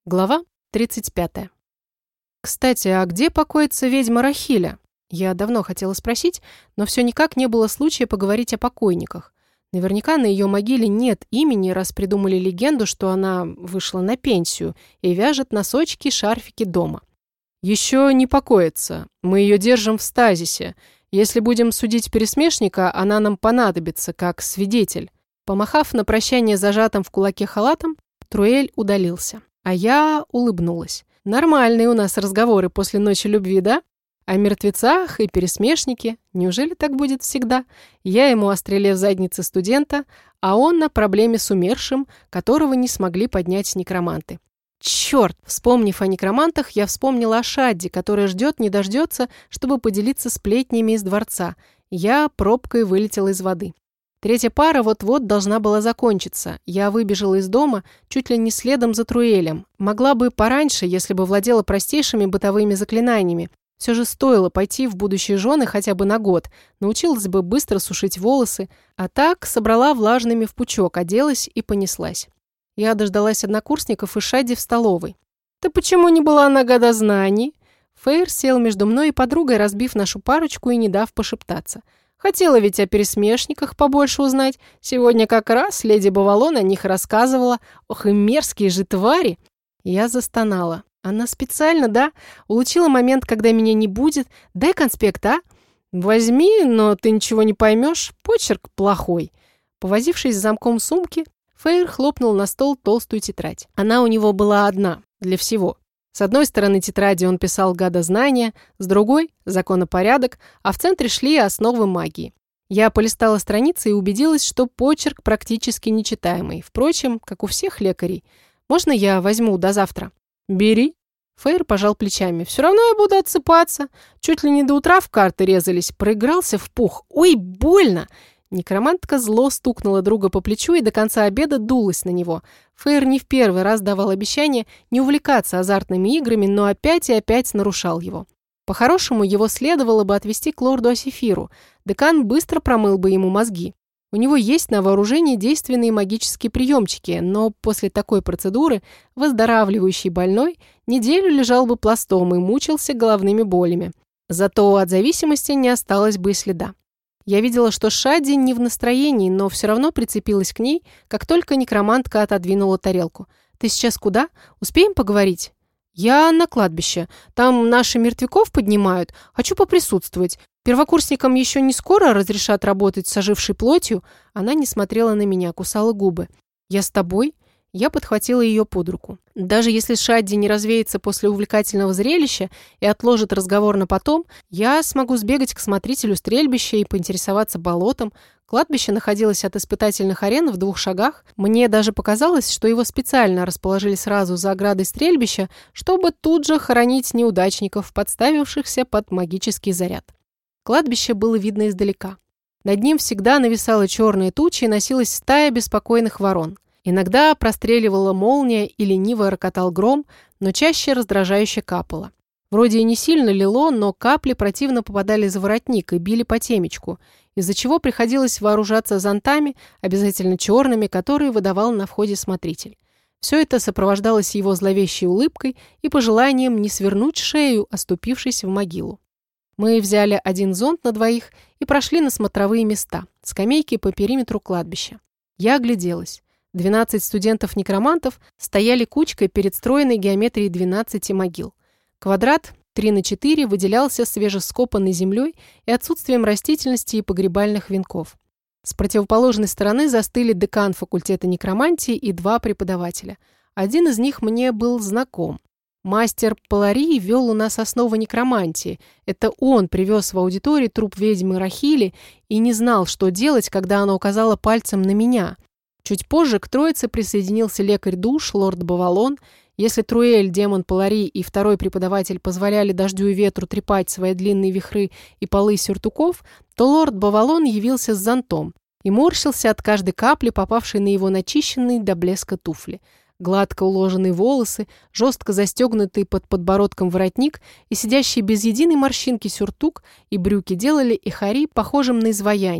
Глава 35. Кстати, а где покоится ведьма Рахиля? Я давно хотела спросить, но все никак не было случая поговорить о покойниках. Наверняка на ее могиле нет имени, раз придумали легенду, что она вышла на пенсию и вяжет носочки, шарфики дома. Еще не покоится. Мы ее держим в стазисе. Если будем судить пересмешника, она нам понадобится, как свидетель. Помахав на прощание зажатым в кулаке халатом, Труэль удалился. А я улыбнулась. Нормальные у нас разговоры после ночи любви, да? О мертвецах и пересмешнике. Неужели так будет всегда? Я ему о стреле в заднице студента, а он на проблеме с умершим, которого не смогли поднять некроманты. Черт! Вспомнив о некромантах, я вспомнила о Шадде, которая ждет не дождется, чтобы поделиться сплетнями из дворца. Я пробкой вылетела из воды. Третья пара вот-вот должна была закончиться. Я выбежала из дома чуть ли не следом за Труэлем. Могла бы пораньше, если бы владела простейшими бытовыми заклинаниями. Все же стоило пойти в будущие жены хотя бы на год. Научилась бы быстро сушить волосы. А так собрала влажными в пучок, оделась и понеслась. Я дождалась однокурсников и Шадди в столовой. «Ты почему не была на годознаний?» Фейр сел между мной и подругой, разбив нашу парочку и не дав пошептаться. Хотела ведь о пересмешниках побольше узнать. Сегодня как раз леди Бавалон о них рассказывала. Ох, и мерзкие же твари!» Я застонала. «Она специально, да? Улучила момент, когда меня не будет. Дай конспект, а?» «Возьми, но ты ничего не поймешь. Почерк плохой». Повозившись с замком сумки, Фейр хлопнул на стол толстую тетрадь. Она у него была одна, для всего. С одной стороны тетради он писал гадознания, с другой – законопорядок, а в центре шли основы магии. Я полистала страницы и убедилась, что почерк практически нечитаемый. Впрочем, как у всех лекарей. «Можно я возьму до завтра?» «Бери». Фейр пожал плечами. «Все равно я буду отсыпаться. Чуть ли не до утра в карты резались. Проигрался в пух. Ой, больно!» Некромантка зло стукнула друга по плечу и до конца обеда дулась на него. Фейр не в первый раз давал обещание не увлекаться азартными играми, но опять и опять нарушал его. По-хорошему, его следовало бы отвезти к лорду Асефиру. Декан быстро промыл бы ему мозги. У него есть на вооружении действенные магические приемчики, но после такой процедуры выздоравливающий больной неделю лежал бы пластом и мучился головными болями. Зато от зависимости не осталось бы и следа. Я видела, что Шадди не в настроении, но все равно прицепилась к ней, как только некромантка отодвинула тарелку. «Ты сейчас куда? Успеем поговорить?» «Я на кладбище. Там наши мертвяков поднимают. Хочу поприсутствовать. Первокурсникам еще не скоро разрешат работать с ожившей плотью». Она не смотрела на меня, кусала губы. «Я с тобой?» Я подхватила ее под руку. Даже если Шадди не развеется после увлекательного зрелища и отложит разговор на потом, я смогу сбегать к смотрителю стрельбища и поинтересоваться болотом. Кладбище находилось от испытательных арен в 2 шагах. Мне даже показалось, что его специально расположили сразу за оградой стрельбища, чтобы тут же хоронить неудачников, подставившихся под магический заряд. Кладбище было видно издалека. Над ним всегда нависала черная туча и носилась стая беспокойных ворон. Иногда простреливала молния и лениво рокотал гром, но чаще раздражающе капало. Вроде и не сильно лило, но капли противно попадали за воротник и били по темечку, из-за чего приходилось вооружаться зонтами, обязательно черными, которые выдавал на входе смотритель. Все это сопровождалось его зловещей улыбкой и пожеланием не свернуть шею, оступившись в могилу. Мы взяли 1 зонт на 2 и прошли на смотровые места, скамейки по периметру кладбища. Я огляделась. 12 студентов-некромантов стояли кучкой перед стройной геометрией 12 могил. Квадрат 3×4 выделялся свежескопанной землей и отсутствием растительности и погребальных венков. С противоположной стороны застыли декан факультета некромантии и 2 преподавателя. Один из них мне был знаком. Мастер Паларий вел у нас основы некромантии. Это он привез в аудиторию труп ведьмы Рахили и не знал, что делать, когда она указала пальцем на меня. Чуть позже к троице присоединился лекарь-душ, лорд Бавалон. Если Труэль, демон Паларий и 2 преподаватель позволяли дождю и ветру трепать свои длинные вихры и полы сюртуков, то лорд Бавалон явился с зонтом и морщился от каждой капли, попавшей на его начищенные до блеска туфли. Гладко уложенные волосы, жестко застегнутый под подбородком воротник и сидящий без единой морщинки сюртук и брюки делали Ихари похожим на изваяние.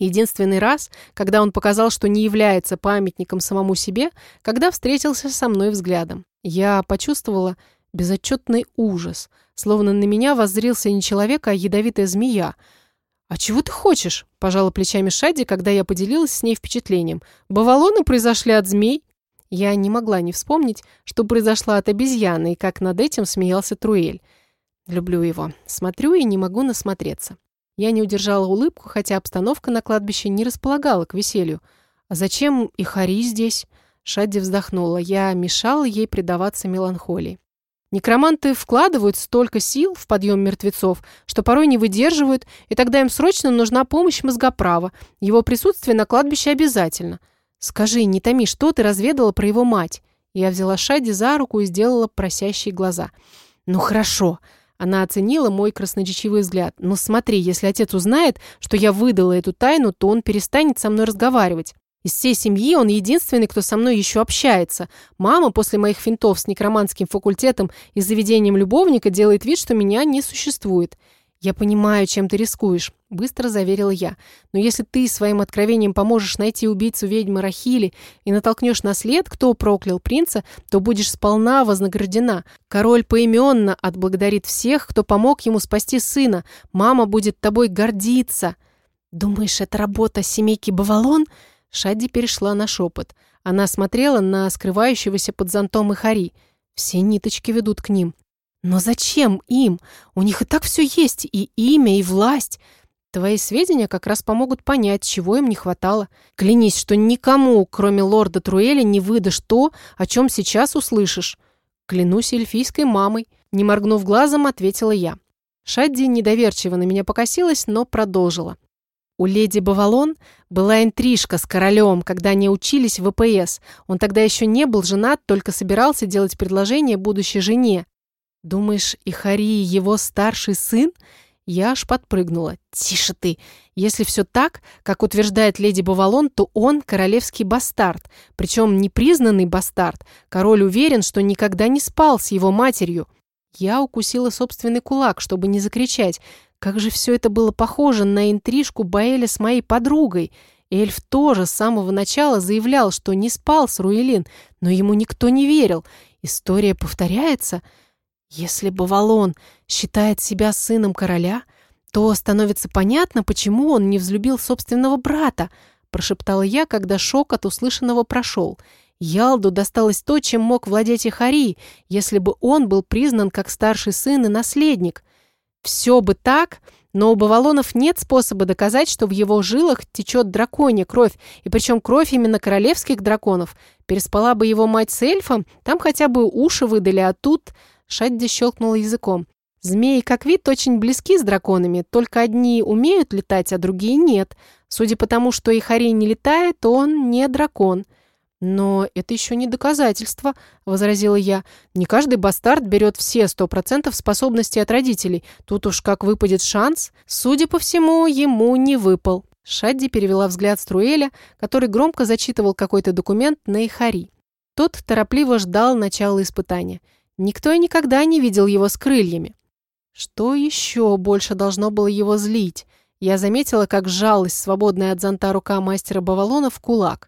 Единственный раз, когда он показал, что не является памятником самому себе, когда встретился со мной взглядом. Я почувствовала безотчетный ужас, словно на меня воззрился не человек, а ядовитая змея. «А чего ты хочешь?» – пожала плечами Шадди, когда я поделилась с ней впечатлением. «Бавалоны произошли от змей». Я не могла не вспомнить, что произошла от обезьяны, и как над этим смеялся Труэль. Люблю его. Смотрю и не могу насмотреться. Я не удержала улыбку, хотя обстановка на кладбище не располагала к веселью. «А зачем и Хари здесь?» Шадди вздохнула. Я мешала ей предаваться меланхолии. Некроманты вкладывают столько сил в подъем мертвецов, что порой не выдерживают, и тогда им срочно нужна помощь мозгоправа. Его присутствие на кладбище обязательно. «Скажи, не томи, что ты разведала про его мать?» Я взяла Шадди за руку и сделала просящие глаза. «Ну хорошо». Она оценила мой красноречивый взгляд. «Но смотри, если отец узнает, что я выдала эту тайну, то он перестанет со мной разговаривать. Из всей семьи он единственный, кто со мной еще общается. Мама после моих финтов с некроманским факультетом и заведением любовника делает вид, что меня не существует». «Я понимаю, чем ты рискуешь», – быстро заверила я. «Но если ты своим откровением поможешь найти убийцу ведьмы Рахили и натолкнешь на след, кто проклял принца, то будешь сполна вознаграждена. Король поименно отблагодарит всех, кто помог ему спасти сына. Мама будет тобой гордиться». «Думаешь, это работа семейки Бавалон?» Шадди перешла на шепот. Она смотрела на скрывающегося под зонтом Ихари. «Все ниточки ведут к ним». «Но зачем им? У них и так все есть, и имя, и власть. Твои сведения как раз помогут понять, чего им не хватало. Клянись, что никому, кроме лорда Труэля, не выдашь то, о чем сейчас услышишь». «Клянусь эльфийской мамой», — не моргнув глазом, ответила я. Шадди недоверчиво на меня покосилась, но продолжила. «У леди Бавалон была интрижка с королем, когда они учились в ВПС. Он тогда еще не был женат, только собирался делать предложение будущей жене. Думаешь, Ихари его старший сын?» Я аж подпрыгнула. «Тише ты! Если все так, как утверждает леди Бавалон, то он королевский бастард. Причем непризнанный бастард. Король уверен, что никогда не спал с его матерью». Я укусила собственный кулак, чтобы не закричать. Как же все это было похоже на интрижку Баэля с моей подругой. Эльф тоже с самого начала заявлял, что не спал с Руэлин, но ему никто не верил. История повторяется. Если Бавалон считает себя сыном короля, то становится понятно, почему он не взлюбил собственного брата, прошептала я, когда шок от услышанного прошел. Ялду досталось то, чем мог владеть Ихари, если бы он был признан как старший сын и наследник. Все бы так, но у Бавалонов нет способа доказать, что в его жилах течет драконья кровь, и причем кровь именно королевских драконов. Переспала бы его мать с эльфом, там хотя бы уши выдали, а тут... Шадди щелкнула языком. «Змеи, как вид, очень близки с драконами, только одни умеют летать, а другие нет. Судя по тому, что Ихари не летает, он не дракон». «Но это еще не доказательство», — возразила я. «Не каждый бастард берет все 100% способностей от родителей. Тут уж как выпадет шанс. Судя по всему, ему не выпал». Шадди перевела взгляд с Труэля, который громко зачитывал какой-то документ на Ихари. Тот торопливо ждал начала испытания. Никто и никогда не видел его с крыльями. Что еще больше должно было его злить? Я заметила, как сжалась свободная от зонта рука мастера Бавалона в кулак.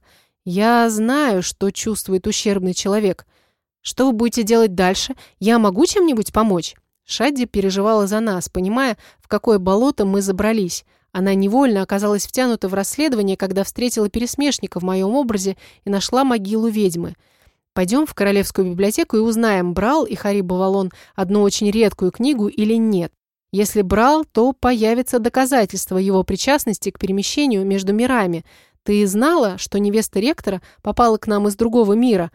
Я знаю, что чувствует ущербный человек. Что вы будете делать дальше? Я могу чем-нибудь помочь? Шадди переживала за нас, понимая, в какое болото мы забрались. Она невольно оказалась втянута в расследование, когда встретила пересмешника в моем образе и нашла могилу ведьмы. Пойдем в Королевскую библиотеку и узнаем, брал Ихари Бавалон одну очень редкую книгу или нет. Если брал, то появится доказательство его причастности к перемещению между мирами. Ты знала, что невеста ректора попала к нам из другого мира?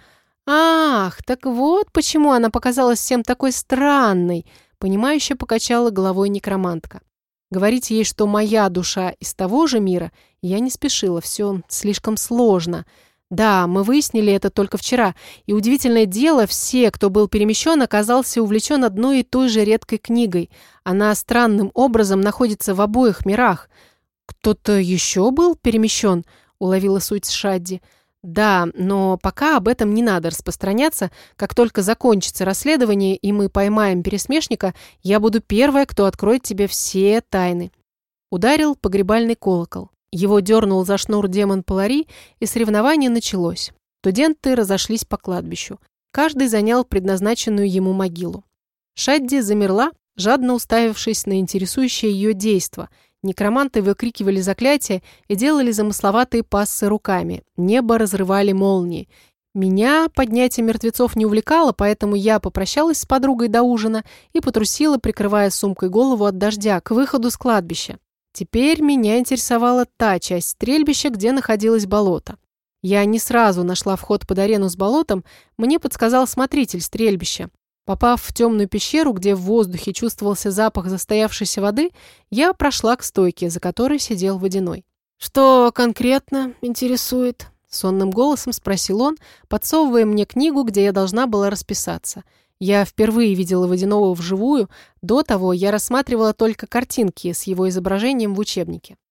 Ах, так вот почему она показалась всем такой странной, понимающе покачала головой некромантка. Говорить ей, что моя душа из того же мира, я не спешила, все слишком сложно. Да, мы выяснили это только вчера, и удивительное дело, все, кто был перемещен, оказался увлечен одной и той же редкой книгой. Она странным образом находится в обоих мирах. «Кто-то еще был перемещен?» — уловила суть Шадди. «Да, но пока об этом не надо распространяться. Как только закончится расследование, и мы поймаем пересмешника, я буду первая, кто откроет тебе все тайны». Ударил погребальный колокол. Его дернул за шнур демон Полари, и соревнование началось. Студенты разошлись по кладбищу. Каждый занял предназначенную ему могилу. Шадди замерла, жадно уставившись на интересующее ее действо. Некроманты выкрикивали заклятия и делали замысловатые пассы руками. Небо разрывали молнии. Меня поднятие мертвецов не увлекало, поэтому я попрощалась с подругой до ужина и потрусила, прикрывая сумкой голову от дождя, к выходу с кладбища. Теперь меня интересовала та часть стрельбища, где находилось болото. Я не сразу нашла вход под арену с болотом, мне подсказал смотритель стрельбища. Попав в темную пещеру, где в воздухе чувствовался запах застоявшейся воды, я прошла к стойке, за которой сидел Водяной. «Что конкретно интересует?» — сонным голосом спросил он, подсовывая мне книгу, где я должна была расписаться. Я впервые видела Водяного вживую, до того я рассматривала только картинки с его изображением в учебнике.